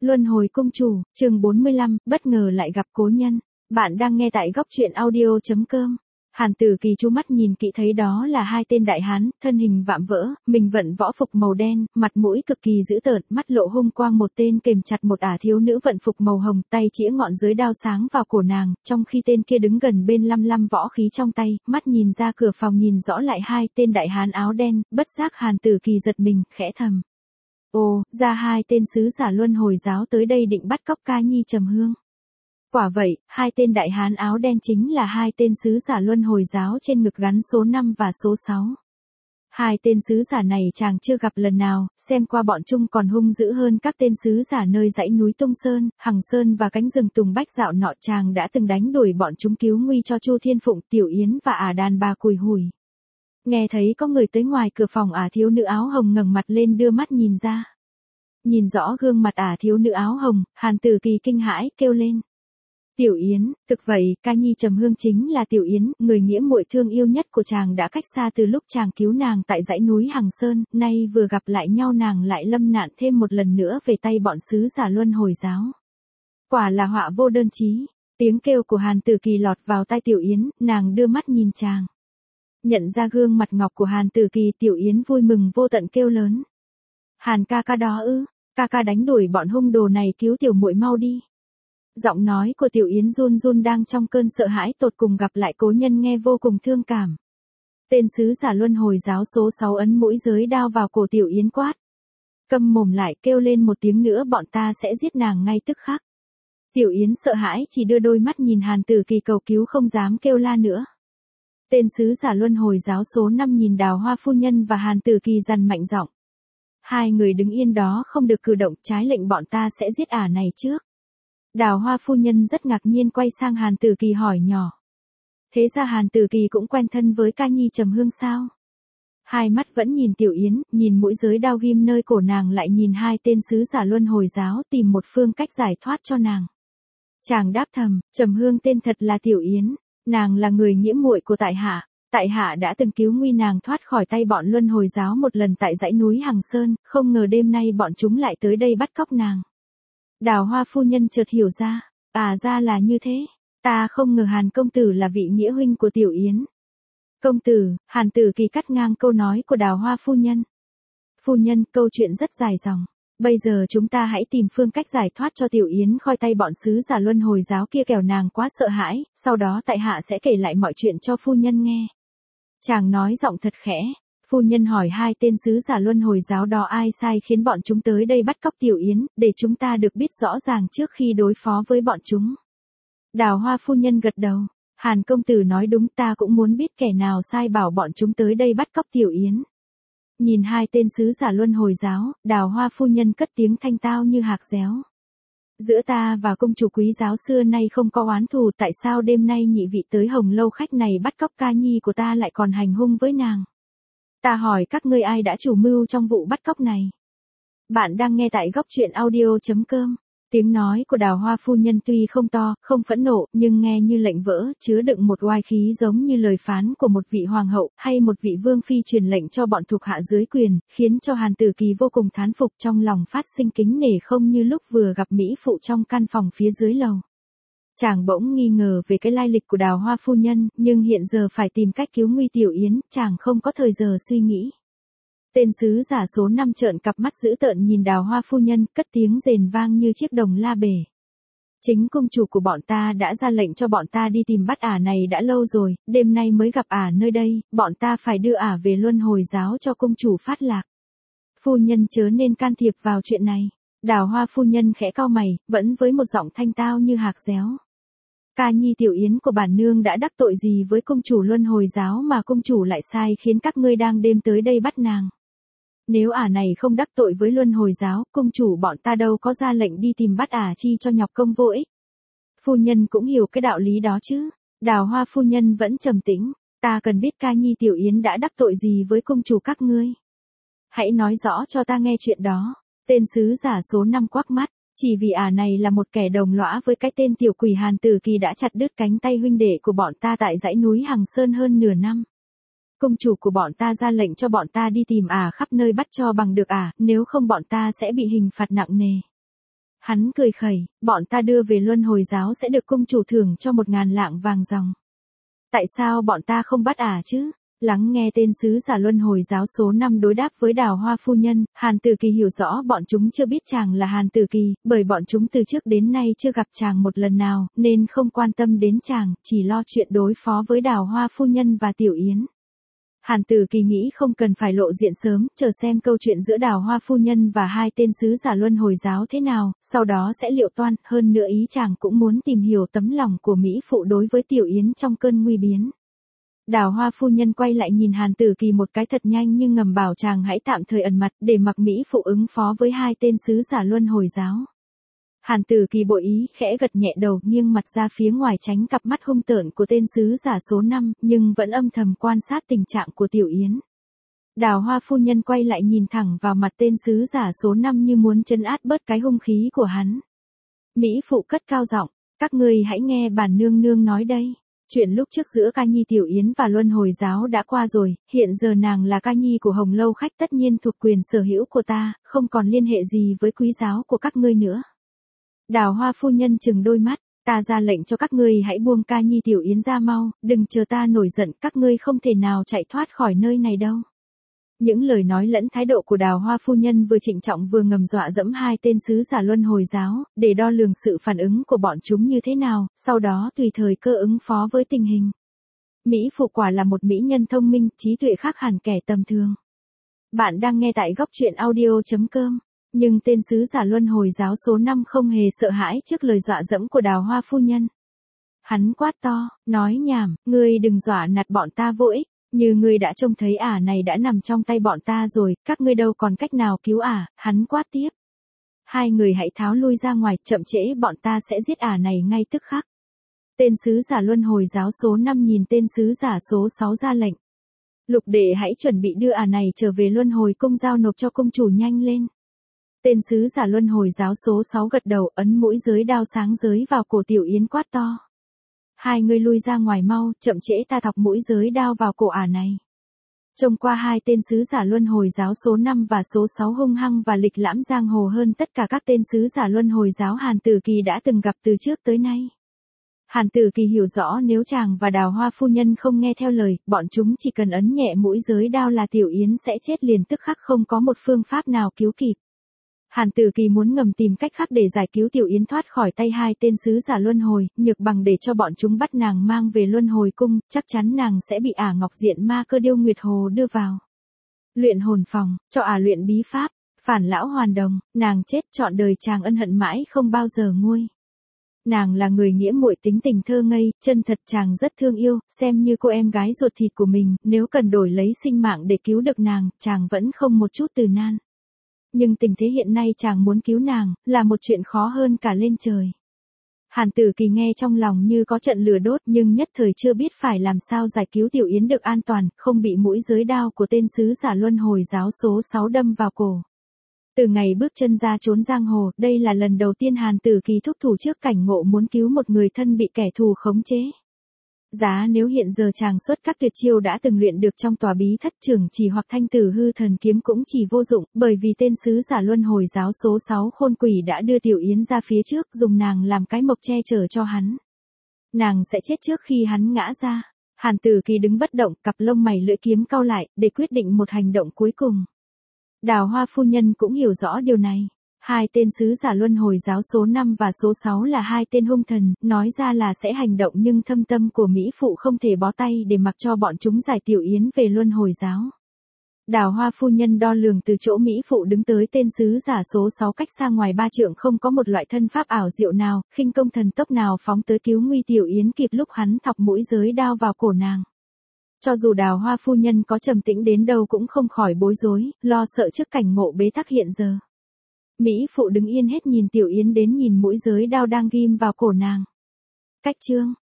Luân hồi cung chủ, chương 45, bất ngờ lại gặp cố nhân. Bạn đang nghe tại góc truyện audio.com. Hàn Tử Kỳ chú mắt nhìn kỹ thấy đó là hai tên đại hán, thân hình vạm vỡ, mình vận võ phục màu đen, mặt mũi cực kỳ dữ tợn, mắt lộ hung quang, một tên kềm chặt một ả thiếu nữ vận phục màu hồng, tay chĩa ngọn giới đao sáng vào cổ nàng, trong khi tên kia đứng gần bên lăm võ khí trong tay, mắt nhìn ra cửa phòng nhìn rõ lại hai tên đại hán áo đen, bất giác Hàn Tử Kỳ giật mình, khẽ thầm. Ồ, ra hai tên sứ giả Luân Hồi giáo tới đây định bắt cóc Ca Nhi Trầm Hương. Quả vậy, hai tên đại hán áo đen chính là hai tên sứ giả Luân Hồi giáo trên ngực gắn số 5 và số 6. Hai tên sứ giả này chàng chưa gặp lần nào, xem qua bọn chúng còn hung dữ hơn các tên sứ giả nơi dãy núi Tung Sơn, Hằng Sơn và cánh rừng Tùng Bách dạo nọ, chàng đã từng đánh đuổi bọn chúng cứu nguy cho Chu Thiên Phụng, Tiểu Yến và ả đàn bà Cùi Hủi. Nghe thấy có người tới ngoài cửa phòng, ả thiếu nữ áo hồng ngẩng mặt lên đưa mắt nhìn ra. Nhìn rõ gương mặt ả thiếu nữ áo hồng, Hàn Tử Kỳ kinh hãi, kêu lên. Tiểu Yến, thực vậy, Ca Nhi Trầm Hương chính là Tiểu Yến, người nghĩa muội thương yêu nhất của chàng đã cách xa từ lúc chàng cứu nàng tại dãy núi Hằng Sơn, nay vừa gặp lại nhau nàng lại lâm nạn thêm một lần nữa về tay bọn sứ giả Luân Hồi giáo. Quả là họa vô đơn chí. Tiếng kêu của Hàn Tử Kỳ lọt vào tai Tiểu Yến, nàng đưa mắt nhìn chàng. Nhận ra gương mặt ngọc của Hàn Tử Kỳ, Tiểu Yến vui mừng vô tận kêu lớn. Hàn ca ca đó ư, ca ca đánh đuổi bọn hung đồ này, cứu tiểu muội mau đi. Giọng nói của Tiểu Yến run run đang trong cơn sợ hãi tột cùng, gặp lại cố nhân nghe vô cùng thương cảm. Tên sứ giả Luân Hồi giáo số 6 ấn mũi giới đao vào cổ Tiểu Yến quát. Câm mồm lại, kêu lên một tiếng nữa bọn ta sẽ giết nàng ngay tức khắc. Tiểu Yến sợ hãi chỉ đưa đôi mắt nhìn Hàn Tử Kỳ cầu cứu, không dám kêu la nữa. Tên sứ giả Luân Hồi giáo số 5 nhìn Đào Hoa phu nhân và Hàn Tử Kỳ dằn mạnh giọng. Hai người đứng yên đó không được cử động, trái lệnh bọn ta sẽ giết ả này trước. Đào Hoa phu nhân rất ngạc nhiên quay sang Hàn Tử Kỳ hỏi nhỏ. Thế ra Hàn Tử Kỳ cũng quen thân với Ca Nhi Trầm Hương sao? Hai mắt vẫn nhìn Tiểu Yến, nhìn mũi giới đao ghim nơi cổ nàng, lại nhìn hai tên sứ giả Luân Hồi giáo tìm một phương cách giải thoát cho nàng. Chàng đáp thầm, Trầm Hương tên thật là Tiểu Yến, nàng là người nghĩa muội của tại hạ đã từng cứu nguy nàng thoát khỏi tay bọn Luân Hồi giáo một lần tại dãy núi Hằng Sơn, không ngờ đêm nay bọn chúng lại tới đây bắt cóc nàng. Đào Hoa phu nhân chợt hiểu ra, ra là như thế, ta không ngờ Hàn công tử là vị nghĩa huynh của Tiểu Yến. Công tử, Hàn Tử Kỳ cắt ngang câu nói của Đào Hoa phu nhân. Phu nhân, câu chuyện rất dài dòng, bây giờ chúng ta hãy tìm phương cách giải thoát cho Tiểu Yến khỏi tay bọn sứ giả Luân Hồi giáo kia, kẻo nàng quá sợ hãi, sau đó tại hạ sẽ kể lại mọi chuyện cho phu nhân nghe. Chàng nói giọng thật khẽ. Phu nhân hỏi hai tên sứ giả Luân Hồi giáo đó ai sai khiến bọn chúng tới đây bắt cóc Tiểu Yến, để chúng ta được biết rõ ràng trước khi đối phó với bọn chúng. Đào Hoa phu nhân gật đầu. Hàn công tử nói đúng, ta cũng muốn biết kẻ nào sai bảo bọn chúng tới đây bắt cóc Tiểu Yến. Nhìn hai tên sứ giả Luân Hồi giáo, Đào Hoa phu nhân cất tiếng thanh tao như hạc réo. Giữa ta và công chủ quý giáo xưa nay không có oán thù, tại sao đêm nay nhị vị tới Hồng Lâu khách này bắt cóc Ca Nhi của ta lại còn hành hung với nàng? Ta hỏi các ngươi ai đã chủ mưu trong vụ bắt cóc này? Bạn đang nghe tại góc truyện audio.com. Tiếng nói của Đào Hoa phu nhân tuy không to, không phẫn nộ, nhưng nghe như lệnh vỡ, chứa đựng một oai khí giống như lời phán của một vị hoàng hậu, hay một vị vương phi truyền lệnh cho bọn thuộc hạ dưới quyền, khiến cho Hàn Tử Kỳ vô cùng thán phục, trong lòng phát sinh kính nể không như lúc vừa gặp mỹ phụ trong căn phòng phía dưới lầu. Chàng bỗng nghi ngờ về cái lai lịch của Đào Hoa phu nhân, nhưng hiện giờ phải tìm cách cứu nguy Tiểu Yến, chàng không có thời giờ suy nghĩ. Tên sứ giả số 5 trợn cặp mắt dữ tợn nhìn Đào Hoa phu nhân, cất tiếng rền vang như chiếc đồng la bể. Chính công chủ của bọn ta đã ra lệnh cho bọn ta đi tìm bắt ả này đã lâu rồi, đêm nay mới gặp ả nơi đây, bọn ta phải đưa ả về Luân Hồi giáo cho công chủ phát lạc. Phu nhân chớ nên can thiệp vào chuyện này. Đào Hoa phu nhân khẽ cau mày, vẫn với một giọng thanh tao như hạc réo. Ca Nhi Tiểu Yến của bản nương đã đắc tội gì với công chủ Luân Hồi giáo mà công chủ lại sai khiến các ngươi đang đêm tới đây bắt nàng? Nếu ả này không đắc tội với Luân Hồi giáo, công chủ bọn ta đâu có ra lệnh đi tìm bắt ả chi cho nhọc công vô ích. Phu nhân cũng hiểu cái đạo lý đó chứ. Đào Hoa phu nhân vẫn trầm tĩnh. Ta cần biết Ca Nhi Tiểu Yến đã đắc tội gì với công chủ các ngươi. Hãy nói rõ cho ta nghe chuyện đó. Tên sứ giả số 5 quắc mắt. Chỉ vì ả này là một kẻ đồng lõa với cái tên tiểu quỷ Hàn Tử Kỳ đã chặt đứt cánh tay huynh đệ của bọn ta tại dãy núi Hằng Sơn hơn nửa năm. Công chủ của bọn ta ra lệnh cho bọn ta đi tìm ả khắp nơi bắt cho bằng được ả, nếu không bọn ta sẽ bị hình phạt nặng nề. Hắn cười khẩy, bọn ta đưa về luân hồi giáo sẽ được cung chủ thưởng cho 1.000 lạng vàng ròng. Tại sao bọn ta không bắt chứ? Lắng nghe tên sứ giả luân hồi giáo số 5 đối đáp với Đào Hoa phu nhân, Hàn Tử Kỳ hiểu rõ bọn chúng chưa biết chàng là Hàn Tử Kỳ, bởi bọn chúng từ trước đến nay chưa gặp chàng một lần nào, nên không quan tâm đến chàng, chỉ lo chuyện đối phó với Đào Hoa phu nhân và Tiểu Yến. Hàn Tử Kỳ nghĩ không cần phải lộ diện sớm, chờ xem câu chuyện giữa Đào Hoa phu nhân và hai tên sứ giả luân hồi giáo thế nào, sau đó sẽ liệu toan, hơn nữa ý chàng cũng muốn tìm hiểu tấm lòng của Mỹ phụ đối với Tiểu Yến trong cơn nguy biến. Đào Hoa phu nhân quay lại nhìn Hàn Tử Kỳ một cái thật nhanh nhưng ngầm bảo chàng hãy tạm thời ẩn mặt để mặc Mỹ phụ ứng phó với hai tên sứ giả luân hồi giáo. Hàn Tử Kỳ bội ý khẽ gật nhẹ đầu nghiêng mặt ra phía ngoài tránh cặp mắt hung tợn của tên sứ giả số 5, nhưng vẫn âm thầm quan sát tình trạng của Tiểu Yến. Đào Hoa phu nhân quay lại nhìn thẳng vào mặt tên sứ giả số 5 như muốn trấn áp bớt cái hung khí của hắn. Mỹ phụ cất cao giọng, các ngươi hãy nghe bản nương nương nói đây. Chuyện lúc trước giữa Ca Nhi Tiểu Yến và luân hồi giáo đã qua rồi, hiện giờ nàng là Ca Nhi của Hồng Lâu khách tất nhiên thuộc quyền sở hữu của ta, không còn liên hệ gì với quý giáo của các ngươi nữa. Đào Hoa phu nhân trừng đôi mắt, ta ra lệnh cho các ngươi hãy buông Ca Nhi Tiểu Yến ra mau, đừng chờ ta nổi giận, các ngươi không thể nào chạy thoát khỏi nơi này đâu. Những lời nói lẫn thái độ của Đào Hoa phu nhân vừa trịnh trọng vừa ngầm dọa dẫm hai tên sứ giả luân hồi giáo, để đo lường sự phản ứng của bọn chúng như thế nào, sau đó tùy thời cơ ứng phó với tình hình. Mỹ phụ quả là một mỹ nhân thông minh, trí tuệ khác hẳn kẻ tầm thường. Bạn đang nghe tại góc truyện audio.com. Nhưng tên sứ giả luân hồi giáo số 5 không hề sợ hãi trước lời dọa dẫm của Đào Hoa phu nhân. Hắn quát to, nói nhảm, ngươi đừng dọa nạt bọn ta vô ích. Như ngươi đã trông thấy này đã nằm trong tay bọn ta rồi, các ngươi đâu còn cách nào cứu hắn quát tiếp. Hai người hãy tháo lui ra ngoài, chậm trễ bọn ta sẽ giết này ngay tức khắc. Tên sứ giả luân hồi giáo số 5 nhìn tên sứ giả số 6 ra lệnh. Lục đệ hãy chuẩn bị đưa này trở về luân hồi cung giao nộp cho công chủ nhanh lên. Tên sứ giả luân hồi giáo số 6 gật đầu ấn mũi giới đao sáng giới vào cổ Tiểu Yến quát to. Hai người lui ra ngoài mau, chậm trễ ta thọc mũi giới đao vào cổ này. Trông qua hai tên sứ giả luân hồi giáo số 5 và số 6 hung hăng và lịch lãm giang hồ hơn tất cả các tên sứ giả luân hồi giáo Hàn Tử Kỳ đã từng gặp từ trước tới nay. Hàn Tử Kỳ hiểu rõ nếu chàng và Đào Hoa phu nhân không nghe theo lời, bọn chúng chỉ cần ấn nhẹ mũi giới đao là Tiểu Yến sẽ chết liền tức khắc không có một phương pháp nào cứu kịp. Hàn Tử Kỳ muốn ngầm tìm cách khác để giải cứu Tiểu Yến thoát khỏi tay hai tên sứ giả luân hồi, nhược bằng để cho bọn chúng bắt nàng mang về luân hồi cung, chắc chắn nàng sẽ bị Ngọc Diện Ma Cơ Điêu Nguyệt Hồ đưa vào luyện hồn phòng, cho luyện bí pháp, phản lão hoàn đồng, nàng chết trọn đời chàng ân hận mãi không bao giờ nguôi. Nàng là người nghĩa muội tính tình thơ ngây, chân thật chàng rất thương yêu, xem như cô em gái ruột thịt của mình, nếu cần đổi lấy sinh mạng để cứu được nàng, chàng vẫn không một chút từ nan. Nhưng tình thế hiện nay chàng muốn cứu nàng, là một chuyện khó hơn cả lên trời. Hàn Tử Kỳ nghe trong lòng như có trận lửa đốt nhưng nhất thời chưa biết phải làm sao giải cứu Tiểu Yến được an toàn, không bị mũi giới đao của tên sứ giả luân hồi giáo số 6 đâm vào cổ. Từ ngày bước chân ra trốn giang hồ, đây là lần đầu tiên Hàn Tử Kỳ thúc thủ trước cảnh ngộ muốn cứu một người thân bị kẻ thù khống chế. Giá nếu hiện giờ chàng xuất các tuyệt chiêu đã từng luyện được trong tòa bí thất trưởng chỉ hoặc thanh tử hư thần kiếm cũng chỉ vô dụng, bởi vì tên sứ giả luân hồi giáo số 6 khôn quỷ đã đưa Tiểu Yến ra phía trước dùng nàng làm cái mộc che chở cho hắn. Nàng sẽ chết trước khi hắn ngã ra. Hàn Tử Kỳ đứng bất động, cặp lông mày lưỡi kiếm cau lại, để quyết định một hành động cuối cùng. Đào Hoa phu nhân cũng hiểu rõ điều này. Hai tên sứ giả luân hồi giáo số 5 và số 6 là hai tên hung thần, nói ra là sẽ hành động nhưng thâm tâm của Mỹ phụ không thể bó tay để mặc cho bọn chúng giải Tiểu Yến về luân hồi giáo. Đào Hoa phu nhân đo lường từ chỗ Mỹ phụ đứng tới tên sứ giả số 6 cách xa ngoài 3 trượng không có một loại thân pháp ảo diệu nào, khinh công thần tốc nào phóng tới cứu nguy Tiểu Yến kịp lúc hắn thọc mũi giới đao vào cổ nàng. Cho dù Đào Hoa phu nhân có trầm tĩnh đến đâu cũng không khỏi bối rối, lo sợ trước cảnh ngộ bế tắc hiện giờ. Mỹ phụ đứng yên hết nhìn Tiểu Yến đến nhìn mũi giới đao đang ghim vào cổ nàng. Cách chương